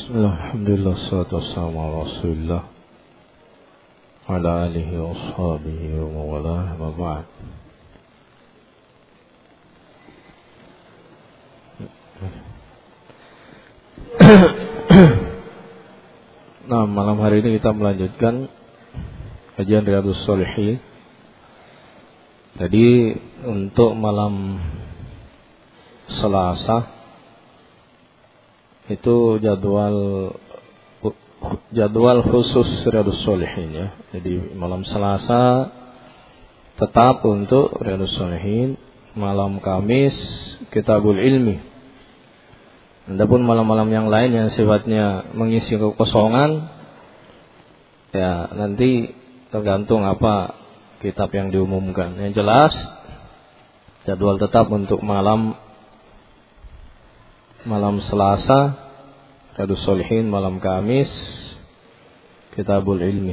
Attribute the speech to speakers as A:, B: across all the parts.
A: Bismillah, alhamdulillah, salatu wassalamu ala rasulillah wa ala alihi wa ashabihi wa mawalah, wa ba'd. Nah, malam hari ini kita melanjutkan kajian Riyadhus Shalihin. Jadi untuk malam Selasa itu jadwal khusus Riyadhus Shalihin ya. Jadi malam Selasa tetap untuk Riyadhus Shalihin, malam Kamis Kitabul Ilmi. Adapun malam-malam yang lain yang sifatnya mengisi kekosongan ya nanti tergantung apa kitab yang diumumkan. Yang jelas jadwal tetap untuk malam Selasa Riyadhus Shalihin, malam Kamis Kitabul Ilmi.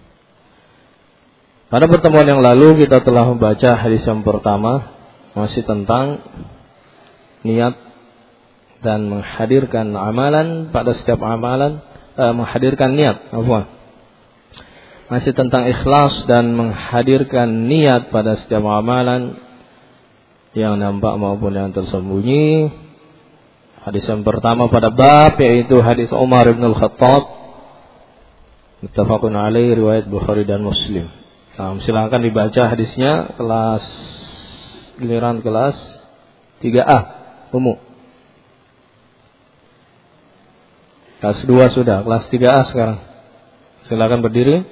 A: Pada pertemuan yang lalu kita telah membaca hadis yang pertama, masih tentang niat dan menghadirkan amalan pada setiap amalan, menghadirkan niat, masih tentang ikhlas dan menghadirkan niat pada setiap amalan yang nampak maupun yang tersembunyi. Hadis yang pertama pada bab yaitu hadis Umar bin Al-Khattab, muttafaqun alaih, riwayat Bukhari dan Muslim. Nah, silakan dibaca hadisnya, giliran kelas 3A umum. Kelas 2 sudah, kelas 3A sekarang. Silakan berdiri.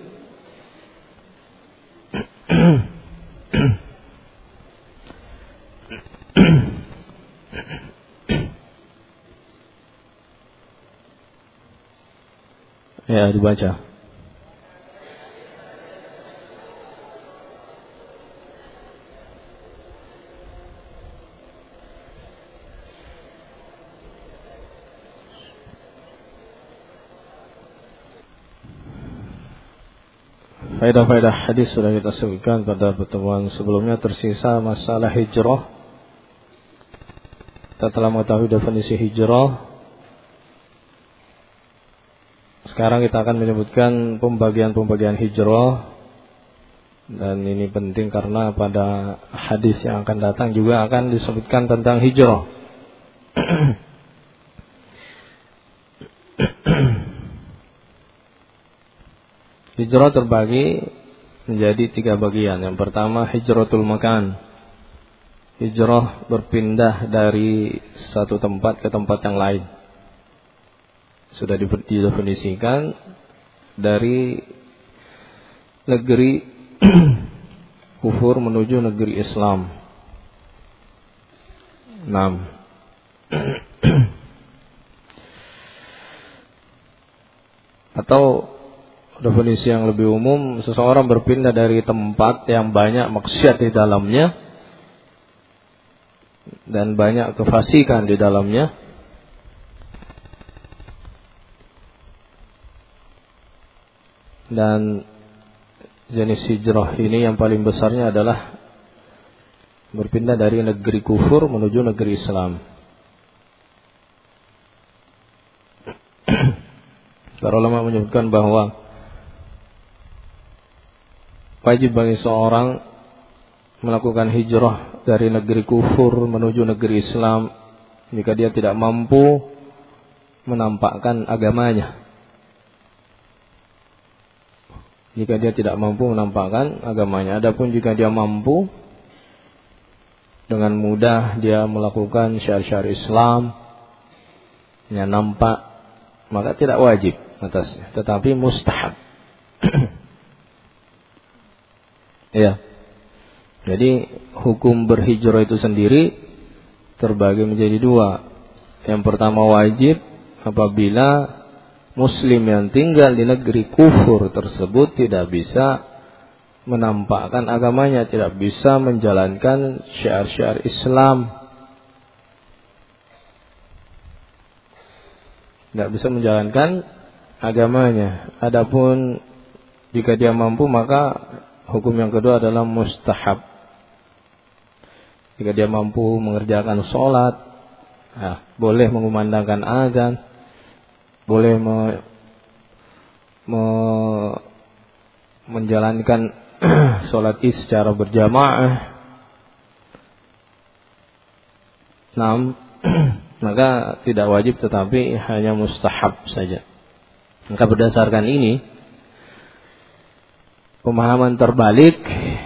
A: Ya, dibaca. Faedah-faedah hadis sudah kita sebutkan pada pertemuan sebelumnya. Tersisa masalah hijrah. Kita telah mengetahui definisi hijrah. Sekarang kita akan menyebutkan pembagian-pembagian hijrah. Dan ini penting karena pada hadis yang akan datang juga akan disebutkan tentang hijrah. Hijrah terbagi menjadi 3 bagian. Yang pertama hijratul makan. Hijrah berpindah dari satu tempat ke tempat yang lain. Sudah didefinisikan dari negeri kufur menuju negeri Islam. 6. Atau definisi yang lebih umum, seseorang berpindah dari tempat yang banyak maksiat di dalamnya dan banyak kefasikan di dalamnya, dan jenis hijrah ini yang paling besarnya adalah berpindah dari negeri kufur menuju negeri Islam. Para ulama menyebutkan bahwa wajib bagi seorang melakukan hijrah dari negeri kufur menuju negeri Islam jika dia tidak mampu menampakkan agamanya. Jika dia tidak mampu menampakkan agamanya. Adapun jika dia mampu, dengan mudah dia melakukan syiar-syiar Islam yang nampak, maka tidak wajib atasnya, tetapi mustahab. Ya. Jadi hukum berhijrah itu sendiri terbagi menjadi 2. Yang pertama wajib apabila Muslim yang tinggal di negeri kufur tersebut tidak bisa menampakkan agamanya, tidak bisa menjalankan syiar-syiar Islam, tidak bisa menjalankan agamanya. Adapun jika dia mampu, maka hukum yang kedua adalah mustahab. Jika dia mampu mengerjakan sholat, boleh mengumandangkan azan, boleh menjalankan sholat Id secara berjamaah. Maka tidak wajib tetapi hanya mustahab saja. Maka berdasarkan ini, pemahaman terbalik,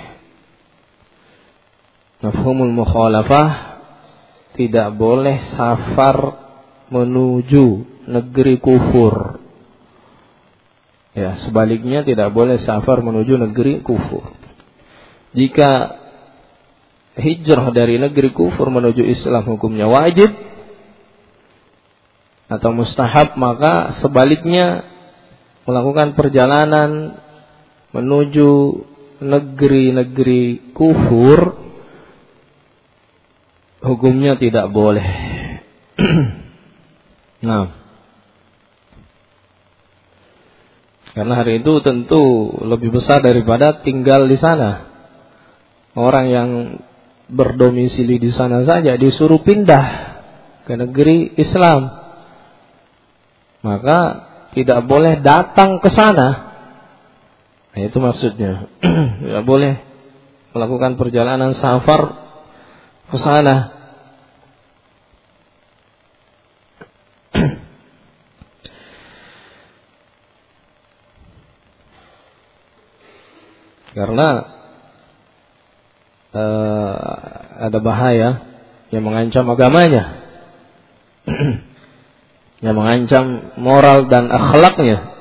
A: mafhumul mukhalafah, tidak boleh safar menuju negeri kufur. Ya, sebaliknya tidak boleh safar menuju negeri kufur. Jika hijrah dari negeri kufur menuju Islam hukumnya wajib atau mustahab, maka sebaliknya melakukan perjalanan menuju negeri-negeri kufur hukumnya tidak boleh. Karena hari itu tentu lebih besar daripada tinggal di sana. Orang yang berdomisili di sana saja disuruh pindah ke negeri Islam, maka tidak boleh datang ke sana. Nah, itu maksudnya. Tidak boleh melakukan perjalanan safar ke sana. Karena ada bahaya yang mengancam agamanya, yang mengancam moral dan akhlaknya,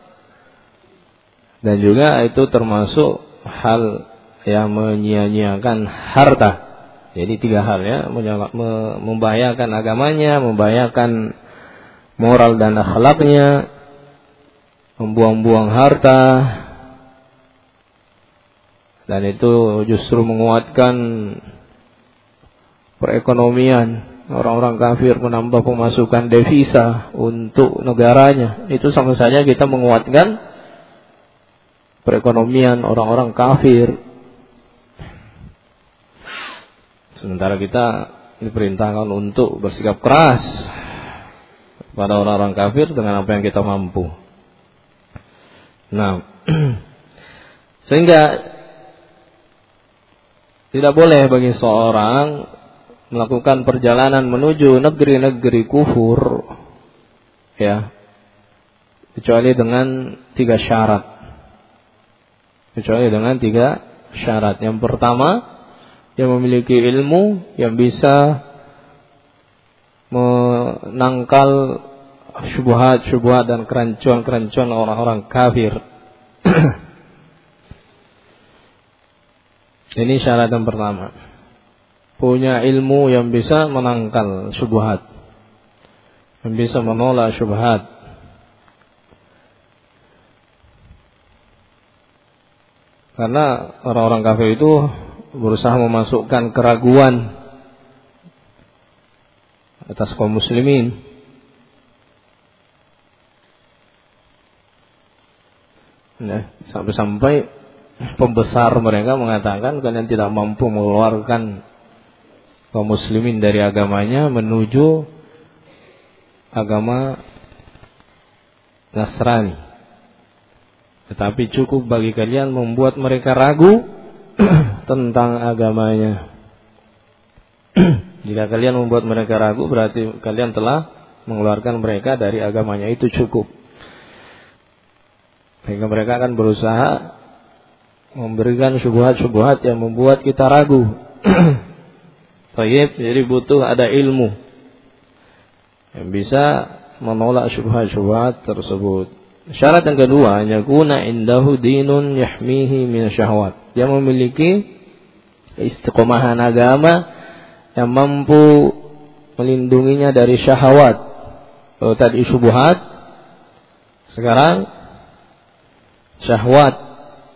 A: dan juga itu termasuk hal yang menyia-nyiakan harta. Jadi 3 hal ya, membahayakan agamanya, membahayakan moral dan akhlaknya, membuang-buang harta. Dan itu justru menguatkan perekonomian. Orang-orang kafir menambah pemasukan devisa untuk negaranya. Itu sama saja kita menguatkan perekonomian orang-orang kafir. Sementara kita diperintahkan untuk bersikap keras pada orang-orang kafir dengan apa yang kita mampu. Nah, sehingga tidak boleh bagi seorang melakukan perjalanan menuju negeri-negeri kufur, ya, kecuali dengan 3 syarat. Kecuali dengan 3 syarat. Yang pertama, dia memiliki ilmu yang bisa menangkal syubhat-syubhat dan kerancuan-kerancuan orang-orang kafir. Ini syarat yang pertama. Punya ilmu yang bisa menangkal syubhat, yang bisa menolak syubhat. Karena orang-orang kafir itu berusaha memasukkan keraguan atas kaum muslimin. Nah, sampai-sampai pembesar mereka mengatakan kalian tidak mampu mengeluarkan kaum muslimin dari agamanya menuju agama Nasrani, tetapi cukup bagi kalian membuat mereka ragu tentang agamanya. Jika kalian membuat mereka ragu, berarti kalian telah mengeluarkan mereka dari agamanya. Itu cukup. Sehingga mereka akan berusaha memberikan syubhat-syubhat yang membuat kita ragu. Baik, jadi butuh ada ilmu yang bisa menolak syubhat-syubhat tersebut. Syarat yang kedua, yakuna indahu dinun yahmihi min syahwat. Dia memiliki istiqomahan agama yang mampu melindunginya dari syahwat. Kalau tadi syubhat, sekarang syahwat.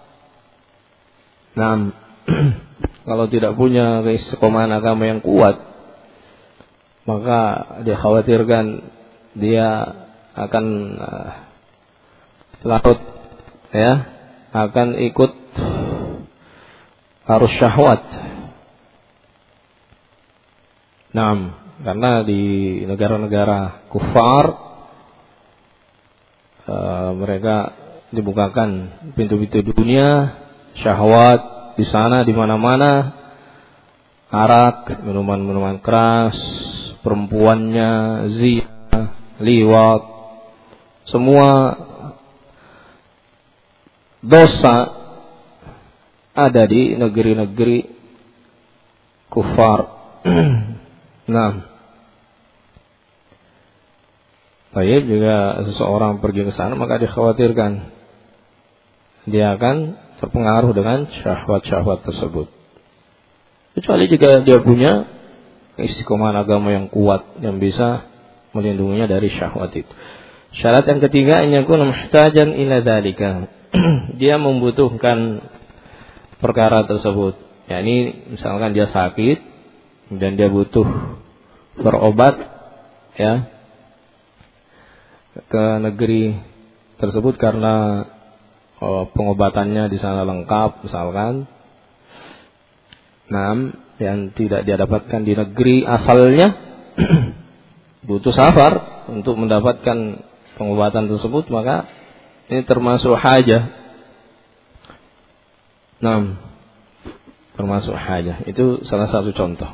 A: Nah, kalau tidak punya keistiqomahan agama yang kuat, maka dia khawatirkan dia akan larut, ya, akan ikut arus syahwat. Nah, karena di negara-negara kufar mereka dibukakan pintu-pintu dunia, syahwat di sana di mana-mana, arak, minuman-minuman keras, perempuannya, zina, liwat, semua dosa ada di negeri-negeri kufar. Nah, baik, juga seseorang pergi ke sana maka dikhawatirkan dia akan terpengaruh dengan syahwat-syahwat tersebut. Kecuali jika dia punya istiqomah agama yang kuat yang bisa melindunginya dari syahwat itu. Syarat yang ketiga, an yakuna muhtajan ila dzalika. Dia membutuhkan perkara tersebut. Yakni misalkan dia sakit dan dia butuh berobat ya ke negeri tersebut karena pengobatannya di sana lengkap misalkan. Nah, yang tidak dia dapatkan di negeri asalnya butuh safar untuk mendapatkan pengobatan tersebut, maka ini termasuk hajah. Nah, termasuk hajah. Itu salah satu contoh.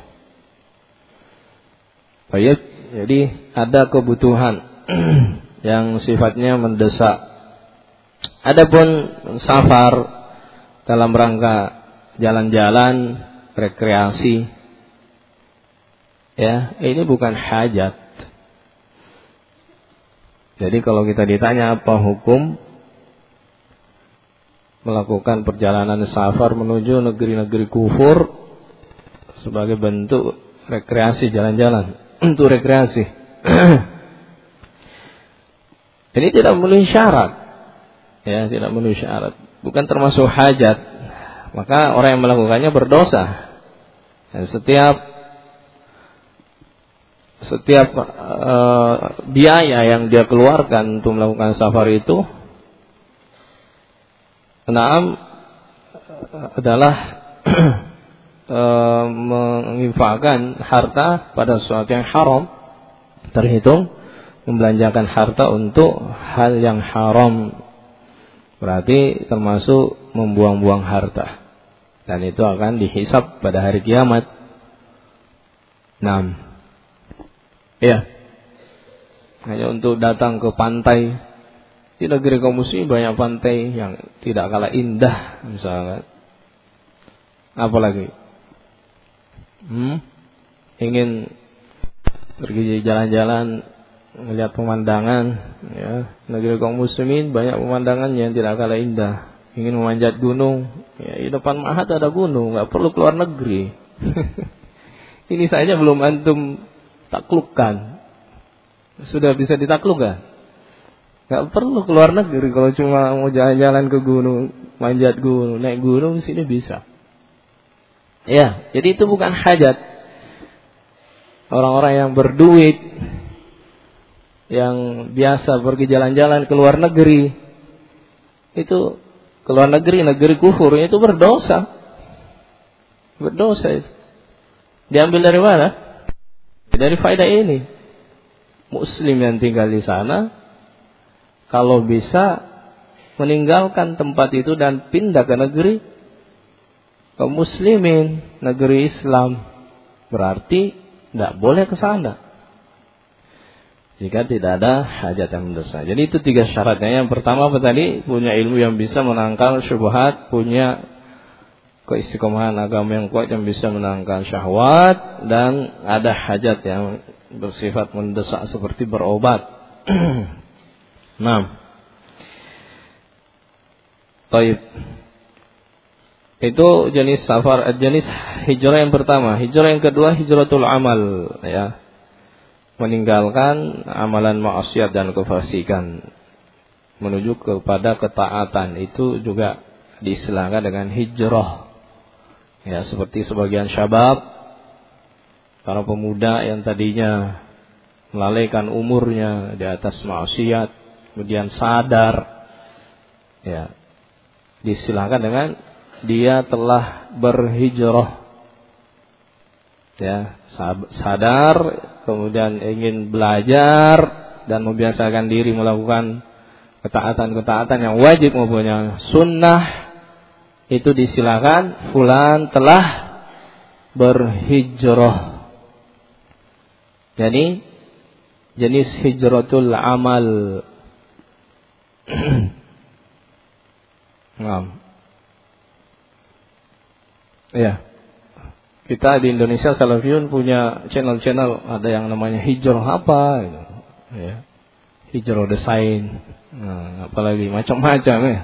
A: Baik, jadi ada kebutuhan yang sifatnya mendesak. Adapun safar dalam rangka jalan-jalan, rekreasi, ya, ini bukan hajat. Jadi kalau kita ditanya apa hukum melakukan perjalanan safar menuju negeri-negeri kufur sebagai bentuk rekreasi, jalan-jalan untuk rekreasi. Ini tidak memenuhi syarat. Ya, tidak memenuhi syarat. Bukan termasuk hajat. Maka orang yang melakukannya berdosa. Dan setiap biaya yang dia keluarkan untuk melakukan safar itu adalah menginfakkan harta pada sesuatu yang haram, terhitung membelanjakan harta untuk hal yang haram, berarti termasuk membuang-buang harta, dan itu akan dihisab pada hari kiamat. 6. Ya, hanya untuk datang ke pantai. Di negeri kaum muslimin banyak pantai yang tidak kalah indah misalnya. Apalagi ingin pergi jalan-jalan melihat pemandangan, ya, negeri kaum muslimin banyak pemandangan yang tidak kalah indah. Ingin memanjat gunung, ya, di depan Mahat ada gunung, nggak perlu keluar negeri. Ini saja belum antum taklukkan, sudah bisa ditaklukkan. Gak perlu keluar negeri kalau cuma mau jalan-jalan ke gunung, manjat gunung, naik gunung, sini bisa. Ya, jadi itu bukan hajat. Orang-orang yang berduit, yang biasa pergi jalan-jalan ke luar negeri, itu ke luar negeri, negeri kufur, itu berdosa. Berdosa itu. Diambil dari mana? Dari faedah ini, muslim yang tinggal di sana kalau bisa meninggalkan tempat itu dan pindah ke negeri kaum muslimin, negeri Islam, berarti tidak boleh ke sana jika tidak ada hajat yang mendesak. Jadi itu 3 syaratnya. Yang pertama apa tadi? Punya ilmu yang bisa menangkal syubhat, punya keistiqomahan agama yang kuat yang bisa menangkal syahwat, dan ada hajat yang bersifat mendesak seperti berobat. 6. Taib. Itu jenis safar, jenis hijrah yang pertama. Hijrah yang kedua hijratul amal, ya. Meninggalkan amalan maksiat dan kefasikan menuju kepada ketaatan, itu juga diistilahkan dengan hijrah. Ya, seperti sebagian syabab, para pemuda yang tadinya melalaikan umurnya di atas maksiat, kemudian sadar, ya, diistilahkan dengan dia telah berhijrah. Ya, sadar, kemudian ingin belajar dan membiasakan diri melakukan ketaatan-ketaatan yang wajib maupun yang sunnah, itu disilakan fulan telah berhijrah. Jadi jenis hijratul amal. Ya. Kita di Indonesia Salafiyun punya channel-channel, ada yang namanya hijrah apa gitu. Ya. Hijrah desain. Apalagi macam-macam ya.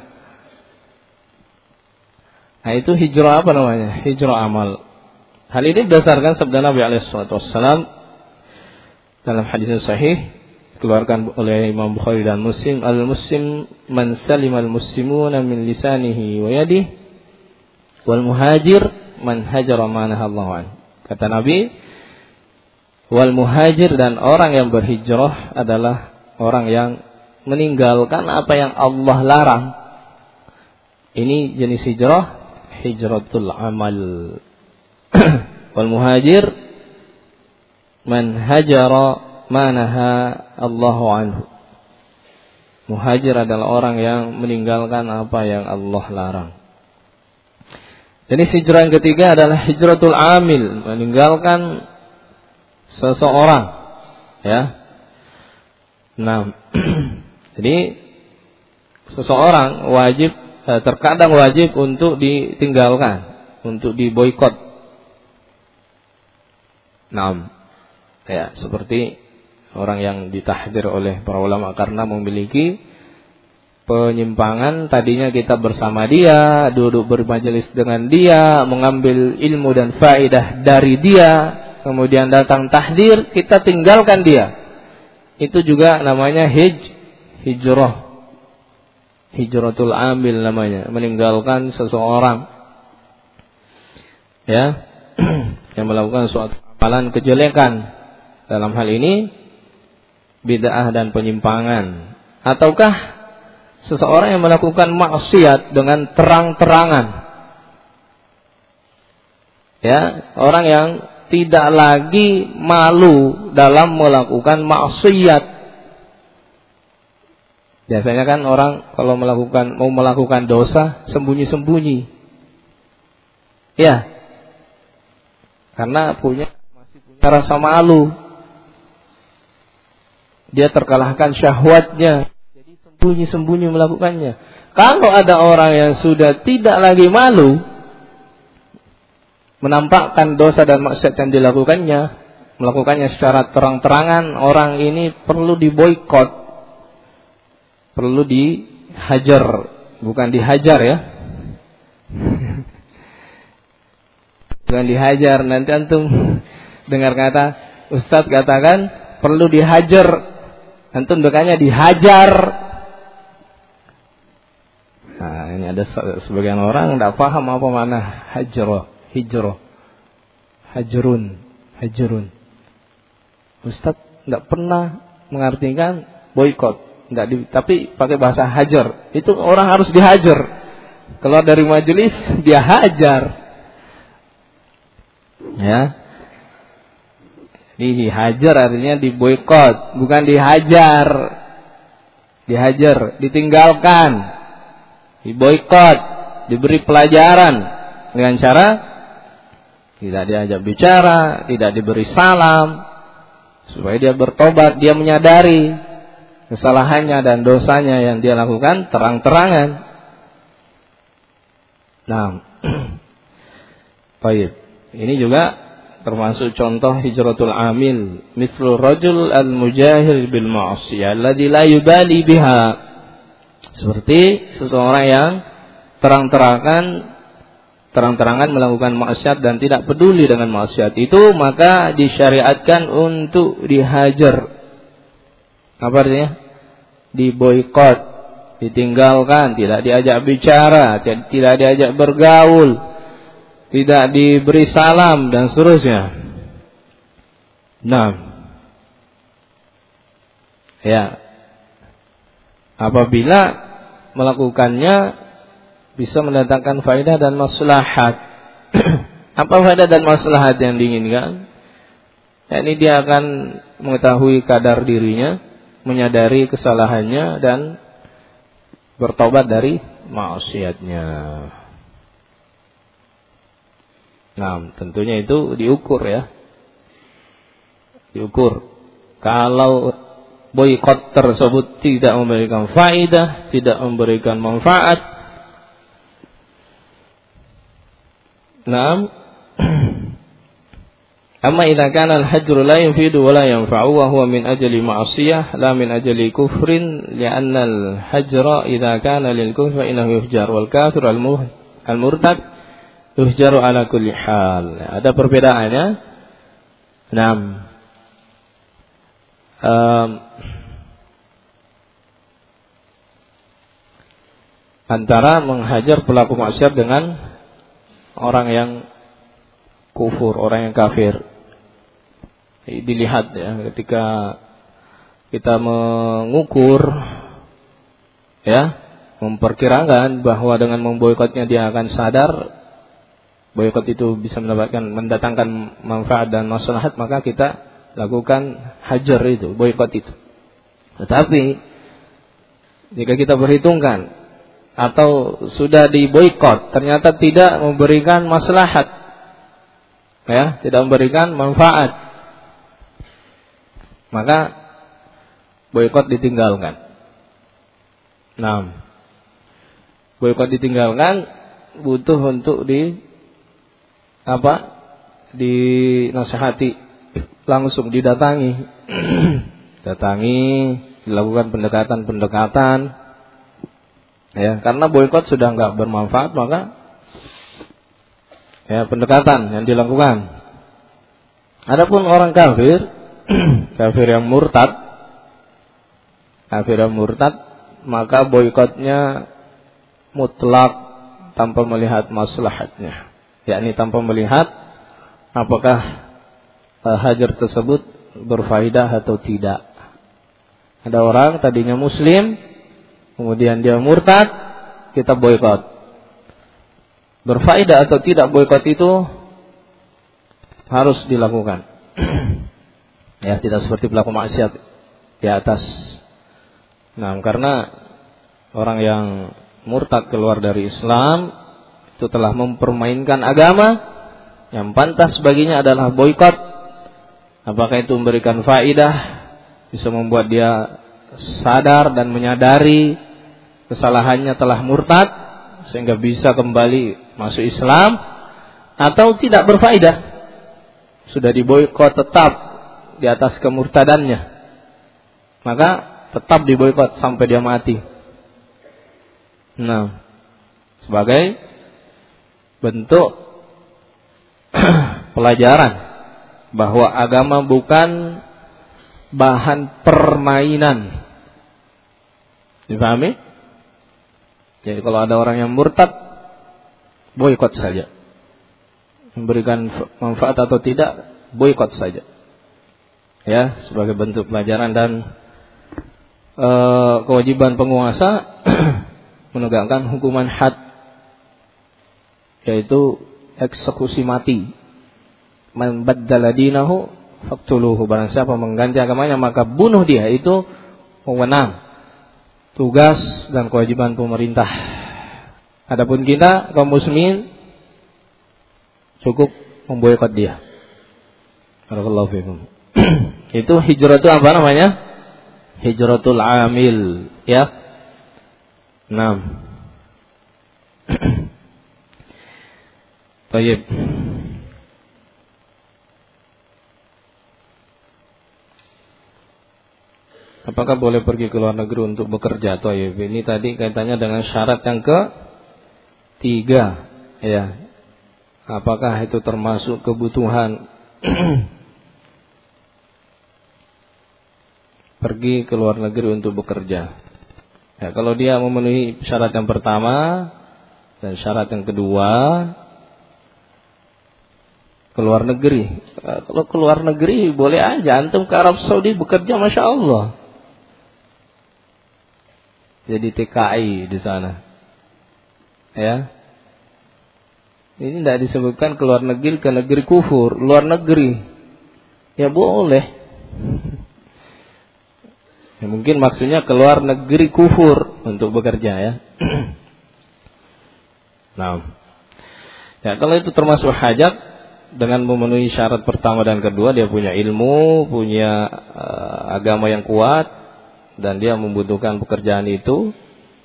A: Nah, itu hijrah apa namanya? Hijrah amal. Hal ini berdasarkan sabda Nabi alaihi wasallam dalam hadis sahih dikeluarkan oleh Imam Bukhari dan Muslim, al-muslim man salimal muslimuna min lisanihi wa yadihi wal muhajir man hajara ma nahallahu an. Kata Nabi, wal muhajir, dan orang yang berhijrah adalah orang yang meninggalkan apa yang Allah larang. Ini jenis hijrah, hijratul amal. Wal muhajir man hajara ma naha Allahu anhu. Muhajir adalah orang yang meninggalkan apa yang Allah larang. Jadi hijrah yang ketiga adalah hijratul amil, meninggalkan seseorang, ya. Nah, jadi seseorang wajib, terkadang wajib untuk ditinggalkan, untuk diboikot. Nah, ya, seperti orang yang ditahdir oleh para ulama karena memiliki penyimpangan. Tadinya kita bersama dia, duduk bermajelis dengan dia, mengambil ilmu dan faedah dari dia, kemudian datang tahdir, kita tinggalkan dia. Itu juga namanya hijrah. Hijratul amil namanya, meninggalkan seseorang, ya, yang melakukan suatu amalan kejelekan. Dalam hal ini bid'ah dan penyimpangan. Ataukah seseorang yang melakukan maksiat dengan terang-terangan, ya, orang yang tidak lagi malu dalam melakukan maksiat. Biasanya kan orang kalau mau melakukan dosa sembunyi-sembunyi, ya, karena masih punya rasa malu. Dia terkalahkan syahwatnya, jadi sembunyi-sembunyi melakukannya. Kalau ada orang yang sudah tidak lagi malu menampakkan dosa dan maksiat yang dilakukannya, melakukannya secara terang-terangan, orang ini perlu diboikot, perlu dihajar, bukan dihajar ya. Bukan dihajar, nanti antum dengar kata Ustadz katakan perlu dihajar, antum dekatnya dihajar. Nah, ini ada sebagian orang tidak paham apa makna hijrah. Hajrun. Ustaz tidak pernah mengartikan boikot, tapi pakai bahasa hajar. Itu orang harus dihajar. Keluar dari majelis dia hajar. Ya. Dihajar artinya diboikot, bukan dihajar. Dihajar, ditinggalkan, diboikot, diberi pelajaran dengan cara tidak diajak bicara, tidak diberi salam, supaya dia bertobat, dia menyadari kesalahannya dan dosanya yang dia lakukan terang-terangan. Nah, baik. Ini juga termasuk contoh hijratul amil, mithlu rajul al-mujahir bil ma'siyah alladhi la yubali biha. Seperti seseorang yang terang-terangan melakukan maksiat dan tidak peduli dengan maksiat itu, maka disyariatkan untuk dihajar. Apa artinya? Diboikot, ditinggalkan, tidak diajak bicara, tidak diajak bergaul, tidak diberi salam dan seterusnya. Nah, ya, apabila melakukannya bisa mendatangkan faedah dan maslahat. Apa faedah dan maslahat yang diinginkan? Ini dia akan mengetahui kadar dirinya, menyadari kesalahannya, dan bertobat dari maksiatnya. Nah, tentunya itu diukur ya. Diukur. Kalau boikot tersebut tidak memberikan faedah, tidak memberikan manfaat. Naam. Amma idza kana al-hajru la yufidu wa la yanfa'u wa huwa min ajli ma'siyah la min ajli kufrin li'anna al-hajra idza kana lil kufri fa innahu yuhjar wal kafir al-murtad yuhjaru ala kulli hal. Ada perbedaannya. Naam. Antara menghajar pelaku maksiat dengan orang yang kufur, orang yang kafir. Dilihat ya, ketika kita mengukur ya, memperkirakan bahwa dengan memboikotnya dia akan sadar boikot itu bisa mendatangkan manfaat dan maslahat, maka kita lakukan hajar itu, boikot itu. Tetapi jika kita perhitungkan atau sudah diboikot ternyata tidak memberikan maslahat, ya, tidak memberikan manfaat, maka boikot ditinggalkan. Nah, boikot ditinggalkan butuh untuk dinasihati, langsung didatangi, dilakukan pendekatan, ya, karena boikot sudah nggak bermanfaat, maka ya pendekatan yang dilakukan. Adapun orang kafir, kafir yang murtad, maka boikotnya mutlak tanpa melihat maslahatnya, yakni tanpa melihat apakah hajar tersebut berfaedah atau tidak. Ada orang tadinya muslim, kemudian dia murtad, kita boikot. Berfaedah atau tidak boikot itu harus dilakukan. Ya, tidak seperti pelaku maksiat di atas. Nah, karena orang yang murtad keluar dari Islam itu telah mempermainkan agama, yang pantas baginya adalah boikot. Apakah itu memberikan faedah, bisa membuat dia sadar dan menyadari kesalahannya telah murtad sehingga bisa kembali masuk Islam, atau tidak berfaedah, sudah diboikot tetap di atas kemurtadannya, maka tetap diboikot sampai dia mati. Nah, sebagai bentuk pelajaran bahwa agama bukan bahan permainan. Dipahami? Jadi kalau ada orang yang murtad, boikot saja. Memberikan manfaat atau tidak, boikot saja. Ya, sebagai bentuk pelajaran dan kewajiban penguasa menegakkan hukuman had, yaitu eksekusi mati. Man baddala dinahu faqtuluhu, barang siapa mengganti agamanya maka bunuh dia. Itu wewenang, tugas dan kewajiban pemerintah. Adapun kita kaum muslimin cukup memboikot dia. Barakallahu fikum. Itu hijrah itu apa namanya? Hijratul amil, ya. 6. Baik. Apakah boleh pergi ke luar negeri untuk bekerja? Baik. Ini tadi kaitannya dengan syarat yang ke-3, ya. Apakah itu termasuk kebutuhan pergi ke luar negeri untuk bekerja? Ya, kalau dia memenuhi syarat yang pertama dan syarat yang kedua, ke luar negeri. Kalau ke luar negeri boleh aja, antum ke Arab Saudi bekerja, masya Allah. Jadi TKI di sana. Ya. Ini tidak disebutkan ke luar negeri, ke negeri kufur, luar negeri. Ya boleh. Mungkin maksudnya keluar negeri kufur untuk bekerja ya. Nah, ya kalau itu termasuk hajat dengan memenuhi syarat pertama dan kedua, dia punya ilmu, punya agama yang kuat, dan dia membutuhkan pekerjaan itu.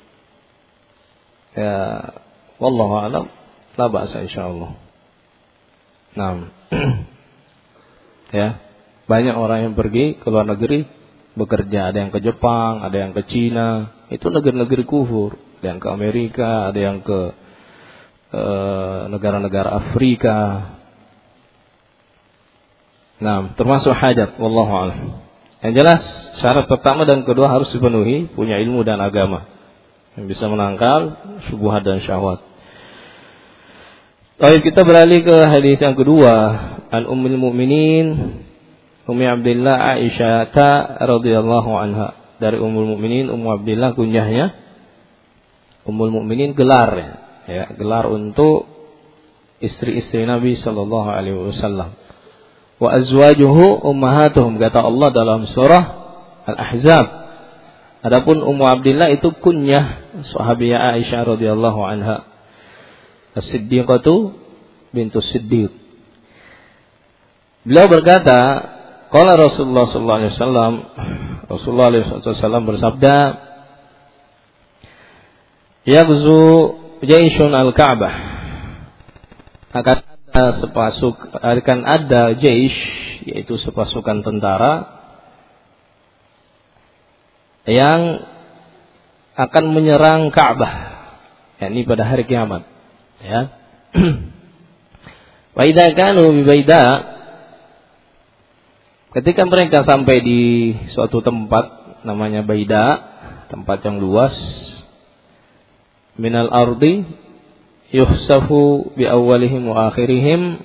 A: Ya, wallahu a'lam, la ba'sa insyaallah. Nah, ya, banyak orang yang pergi ke luar negeri bekerja, ada yang ke Jepang, ada yang ke Cina, itu negeri-negeri kufur, ada yang ke Amerika, ada yang ke negara-negara Afrika. Nah, termasuk hajat, wallahu a'lam. Yang jelas syarat pertama dan kedua harus dipenuhi, punya ilmu dan agama yang bisa menangkal syubhat dan syahwat. Baik, kita beralih ke hadis yang kedua, an Ummul Mukminin Ummi Abdillah Aisyah radhiyallahu anha. Dari Ummul Mukminin Ummu Abdillah kunyahnya. Ummul Mukminin gelar ya, gelar untuk istri-istri Nabi sallallahu alaihi wasallam. Wa azwajuhu ummahatuhum, kata Allah dalam surah Al-Ahzab. Adapun Ummu Abdillah itu kunyah sahabiah Aisyah radhiyallahu anha. As-Siddiqatu bintu Siddiq. Beliau berkata, qala Rasulullah sallallahu alaihi wasallam, Rasulullah sallallahu alaihi wasallam bersabda, yaghzu jaisyun al-Ka'bah. Akan ada jaish, yaitu sepasukan tentara yang akan menyerang Ka'bah, yakni pada hari kiamat. Ya. Wa idza kanu bi Baida, ketika mereka sampai di suatu tempat namanya Baida, tempat yang luas, minal ardi yuhsafu bi awwalihim wa akhirihim,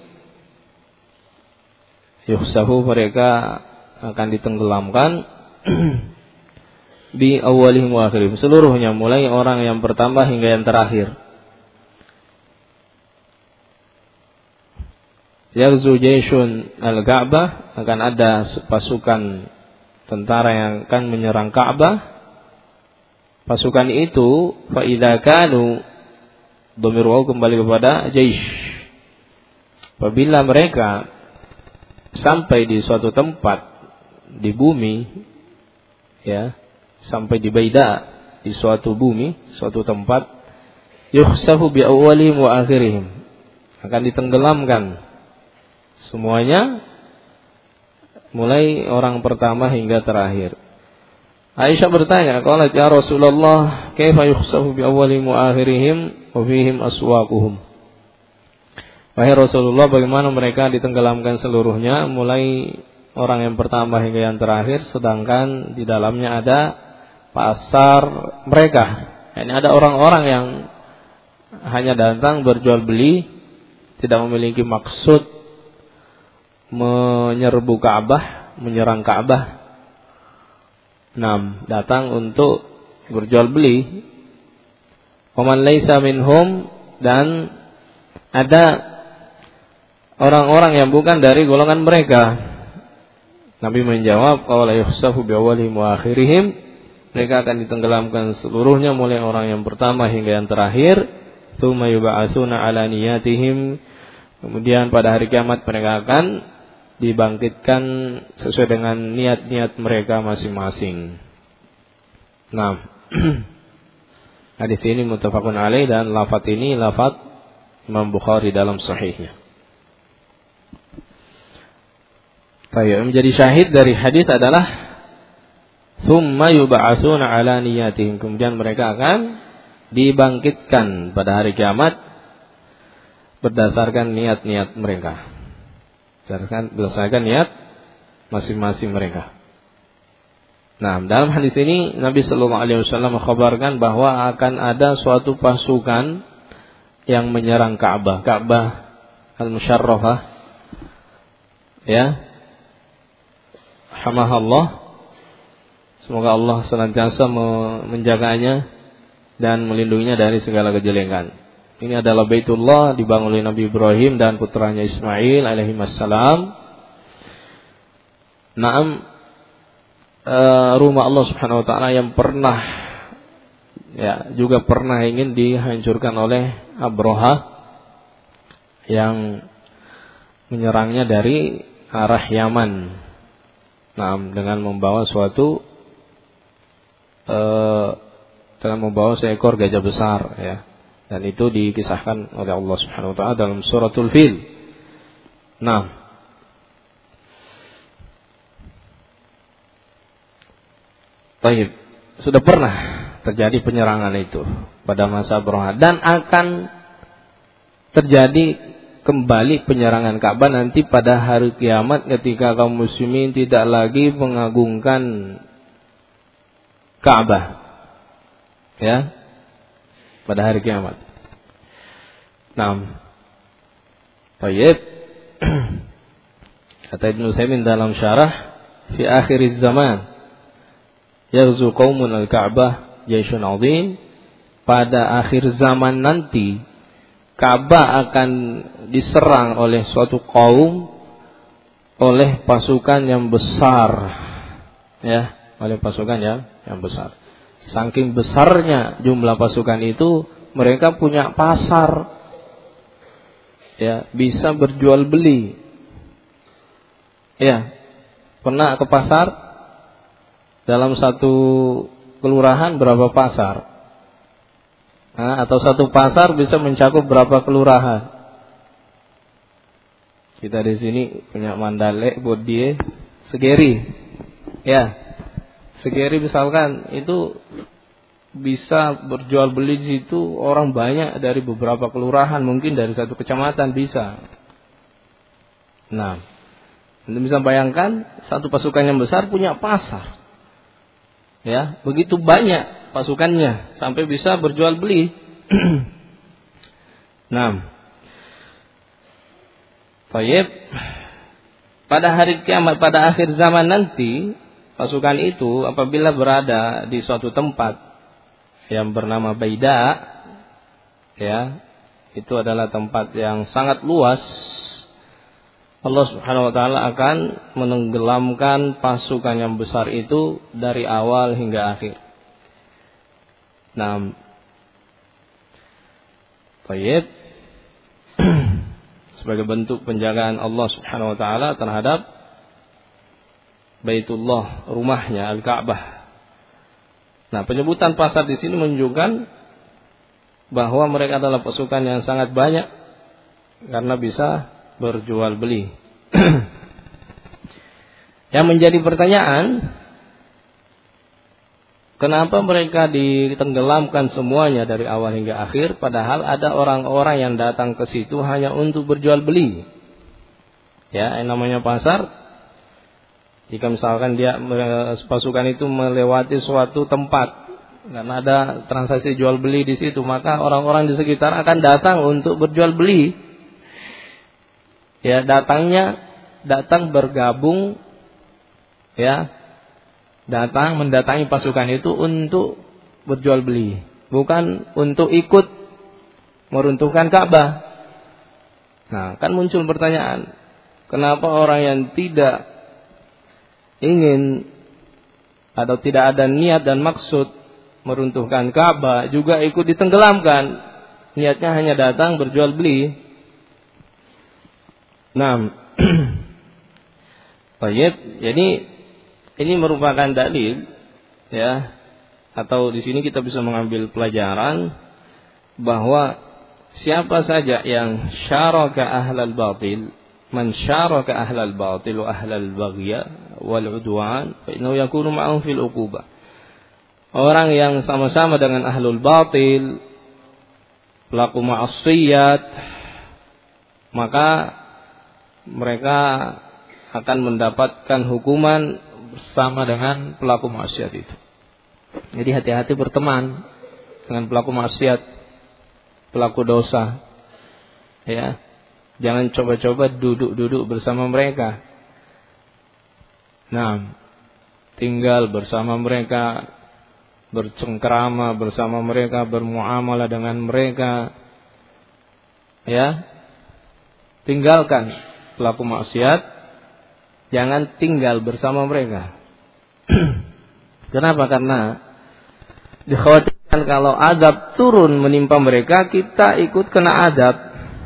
A: yuhsafu, mereka akan ditenggelamkan bi awwalihim wa akhirihim, seluruhnya, mulai orang yang pertama hingga yang terakhir. Yaghzu jaisyun al-Ka'bah, akan ada pasukan tentara yang akan menyerang Ka'bah. Pasukan itu fa idza kanu, dhamir waw kembali kepada jaish. Apabila mereka sampai di suatu tempat di bumi, ya, sampai di Baida, di suatu bumi, suatu tempat, yukhsafu bi awwalihim wa akhirihim, akan ditenggelamkan semuanya, mulai orang pertama hingga terakhir. Aisyah bertanya, qalat ya Rasulullah, kaifa yukhsafu bi awwalihim wa akhirihim wa fihim aswaquhum. Wahai Rasulullah, bagaimana mereka ditenggelamkan seluruhnya, mulai orang yang pertama hingga yang terakhir, sedangkan di dalamnya ada pasar mereka. Ini ada orang-orang yang hanya datang berjual beli, tidak memiliki maksud menyerbu Ka'bah, menyerang Ka'bah. Datang untuk berjual beli. Waman laisa minhum, dan ada orang-orang yang bukan dari golongan mereka. Nabi menjawab, qala yukhsafu bi awwalihim wa akhirihim, mereka akan ditenggelamkan seluruhnya, mulai orang yang pertama hingga yang terakhir. Tsumma yub'atsuna ala niyatihim, kemudian pada hari kiamat mereka akan dibangkitkan sesuai dengan niat-niat mereka masing-masing. Hadis ini muttafaqun alaih, dan lafaz ini lafaz Imam Bukhari dalam sahihnya. Baik, menjadi syahid dari hadis adalah tsumma yub'atsuna ala niyatihim, kemudian mereka akan dibangkitkan pada hari kiamat berdasarkan niat-niat mereka. Berdasarkan niat masing-masing mereka. Dalam hadis ini Nabi sallallahu alaihi wasallam mengkhabarkan bahwa akan ada suatu pasukan yang menyerang Ka'bah, Ka'bah al-Musyarrafah, ya. Hamahallah. Semoga Allah senantiasa menjaganya dan melindunginya dari segala kejelekan. Ini adalah Baitullah, dibangun oleh Nabi Ibrahim dan putranya Ismail alaihi wassalam. rumah Allah Subhanahu wa taala yang juga pernah ingin dihancurkan oleh Abraha yang menyerangnya dari arah Yaman. Nah, dengan membawa seekor gajah besar, ya. Dan itu dikisahkan oleh Allah Subhanahu wa taala dalam suratul Fil. Nah, baik, sudah pernah terjadi penyerangan itu pada masa Abraha dan akan terjadi kembali penyerangan Ka'bah nanti pada hari kiamat ketika kaum muslimin tidak lagi mengagungkan Ka'bah. Ya. Pada hari kiamat. Nah. Baik. Kata Ibnu Utsaimin dalam syarah, fi akhiriz zaman yaghzu qaumun al-Ka'bah jayshun 'azim. Pada akhir zaman nanti Ka'bah akan diserang oleh suatu kaum oleh pasukan yang besar, ya, oleh pasukan yang besar. Saking besarnya jumlah pasukan itu, mereka punya pasar, ya, bisa berjual beli. Ya, pernah ke pasar? Dalam satu kelurahan berapa pasar? Atau satu pasar bisa mencakup berapa kelurahan? Kita di sini punya Mandalek, Bodie, Segeri. Ya. Segeri misalkan itu bisa berjual beli di situ orang banyak dari beberapa kelurahan, mungkin dari satu kecamatan bisa. Nah, Anda bisa bayangkan satu pasukan yang besar punya pasar. Ya, begitu banyak pasukannya sampai bisa berjual beli. Nah, baik. Pada hari kiamat, pada akhir zaman nanti, pasukan itu apabila berada di suatu tempat yang bernama Baida, ya, itu adalah tempat yang sangat luas, Allah Subhanahu wa taala akan menenggelamkan pasukan yang besar itu dari awal hingga akhir. Nah, baik. Sebagai bentuk penjagaan Allah Subhanahu wa taala terhadap Baitullah, rumahnya Al-Ka'bah. Nah, penyebutan pasar di sini menunjukkan bahwa mereka adalah pasukan yang sangat banyak karena bisa berjual beli. Yang menjadi pertanyaan, kenapa mereka ditenggelamkan semuanya dari awal hingga akhir, padahal ada orang-orang yang datang ke situ hanya untuk berjual beli. Ya, yang namanya pasar, jika misalkan pasukan itu melewati suatu tempat karena ada transaksi jual beli di situ, maka orang-orang di sekitar akan datang untuk berjual beli. Ya, datang bergabung, ya, datang mendatangi pasukan itu untuk berjual beli, bukan untuk ikut meruntuhkan Ka'bah. Nah, kan muncul pertanyaan, kenapa orang yang tidak ingin atau tidak ada niat dan maksud meruntuhkan Ka'bah juga ikut ditenggelamkan? Niatnya hanya datang berjual beli. Nah, baik. Jadi ini merupakan dalil, ya, atau di sini kita bisa mengambil pelajaran bahwa siapa saja yang syaraka ahlal batil, man syaraka ahlal batil wa ahlal baghya wal udwan, fa innahu yakunu ma'ahum fil uqubah. Orang yang sama-sama dengan ahlul batil, pelaku ma'asiyat, maka mereka akan mendapatkan hukuman bersama dengan pelaku maksiat itu. Jadi hati-hati berteman dengan pelaku maksiat, pelaku dosa. Ya, jangan coba-coba duduk-duduk bersama mereka. Nah, tinggal bersama mereka, bercengkrama bersama mereka, bermuamalah dengan mereka. Ya, tinggalkan pelaku maksiat, jangan tinggal bersama mereka. Kenapa? Karena dikhawatirkan kalau azab turun menimpa mereka, kita ikut kena azab.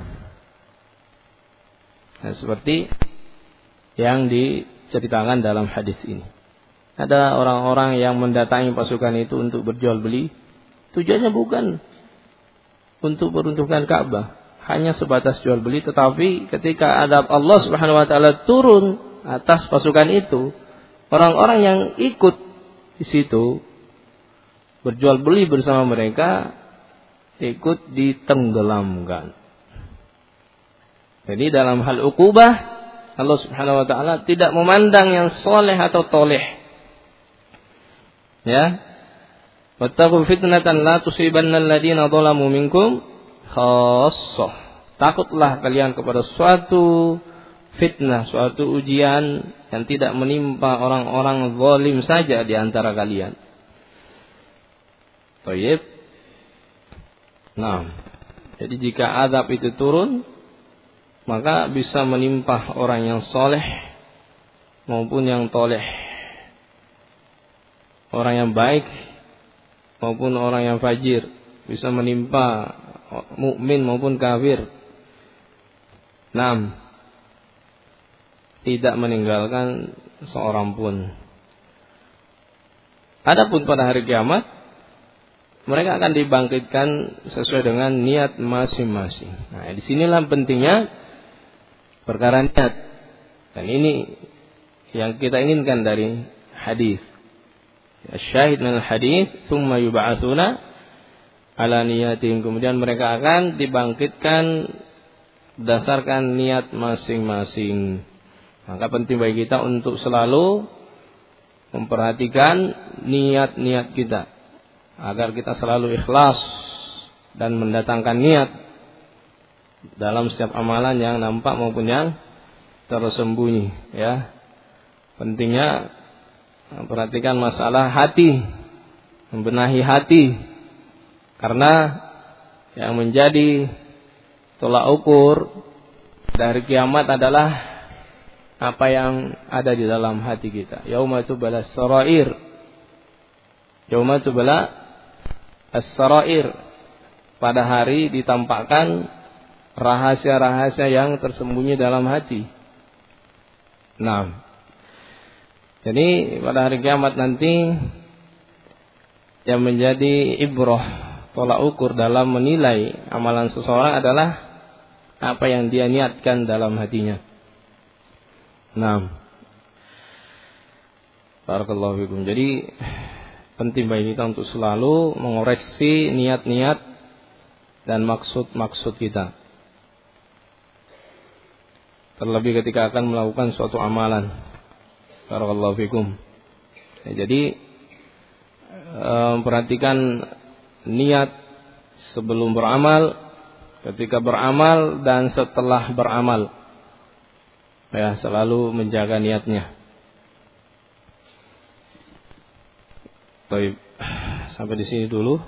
A: Nah, seperti yang diceritakan dalam hadis ini. Ada orang-orang yang mendatangi pasukan itu untuk berjual beli. Tujuannya bukan untuk meruntuhkan Ka'bah, hanya sebatas jual beli. Tetapi ketika azab Allah Subhanahu wa taala turun atas pasukan itu, orang-orang yang ikut di situ berjual beli bersama mereka ikut ditenggelamkan. Jadi dalam hal ukubah, Allah Subhanahu wa taala tidak memandang yang soleh atau toleh. Ya, wattaqu fitnatan la tusibanna alladziina dzalamu minkum khassah. Takutlah kalian kepada suatu fitnah, suatu ujian yang tidak menimpa orang-orang zalim saja di antara kalian. Baik. Nah, jadi jika azab itu turun, maka bisa menimpa orang yang soleh maupun yang toleh, orang yang baik maupun orang yang fajir, bisa menimpa mukmin maupun kafir. Tidak meninggalkan seorang pun. Adapun pada hari kiamat, mereka akan dibangkitkan sesuai dengan niat masing-masing. Nah, disinilah pentingnya perkara niat. Dan ini yang kita inginkan dari hadis. Syahid min al-hadis, thumma yub'atsuna ala niyatihim. Kemudian mereka akan dibangkitkan berdasarkan niat masing-masing. Maka penting bagi kita untuk selalu memperhatikan niat-niat kita, agar kita selalu ikhlas dan mendatangkan niat dalam setiap amalan yang nampak maupun yang tersembunyi. Ya, pentingnya perhatikan masalah hati, membenahi hati, karena yang menjadi tolak ukur dari kiamat adalah apa yang ada di dalam hati kita. Yauma tubala as-sarair, yauma tubala as-sarair, pada hari ditampakkan rahasia-rahasia yang tersembunyi dalam hati. Nah, jadi pada hari kiamat nanti yang menjadi ibrah, tolak ukur dalam menilai amalan seseorang adalah apa yang dia niatkan dalam hatinya. Nah, barakallahu fikum. Jadi penting bagi kita untuk selalu mengoreksi niat-niat dan maksud-maksud kita, terlebih ketika akan melakukan suatu amalan. Barakallahu fikum. Ya, jadi perhatikan niat sebelum beramal, ketika beramal, dan setelah beramal. Ya, selalu menjaga niatnya. Baik, sampai di sini dulu.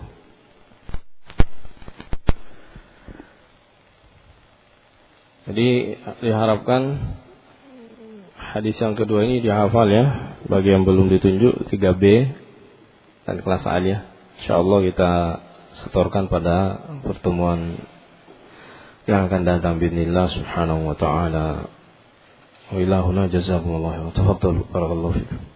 A: Jadi diharapkan hadis yang kedua ini dihafal ya, bagi yang belum ditunjuk 3B dan kelas aliyah. Insyaallah kita setorkan pada pertemuan yang akan datang bismillah subhanahu wa ta'ala. Wa ilahuna jazakumullah wa tafadhalu barakallahu fikum.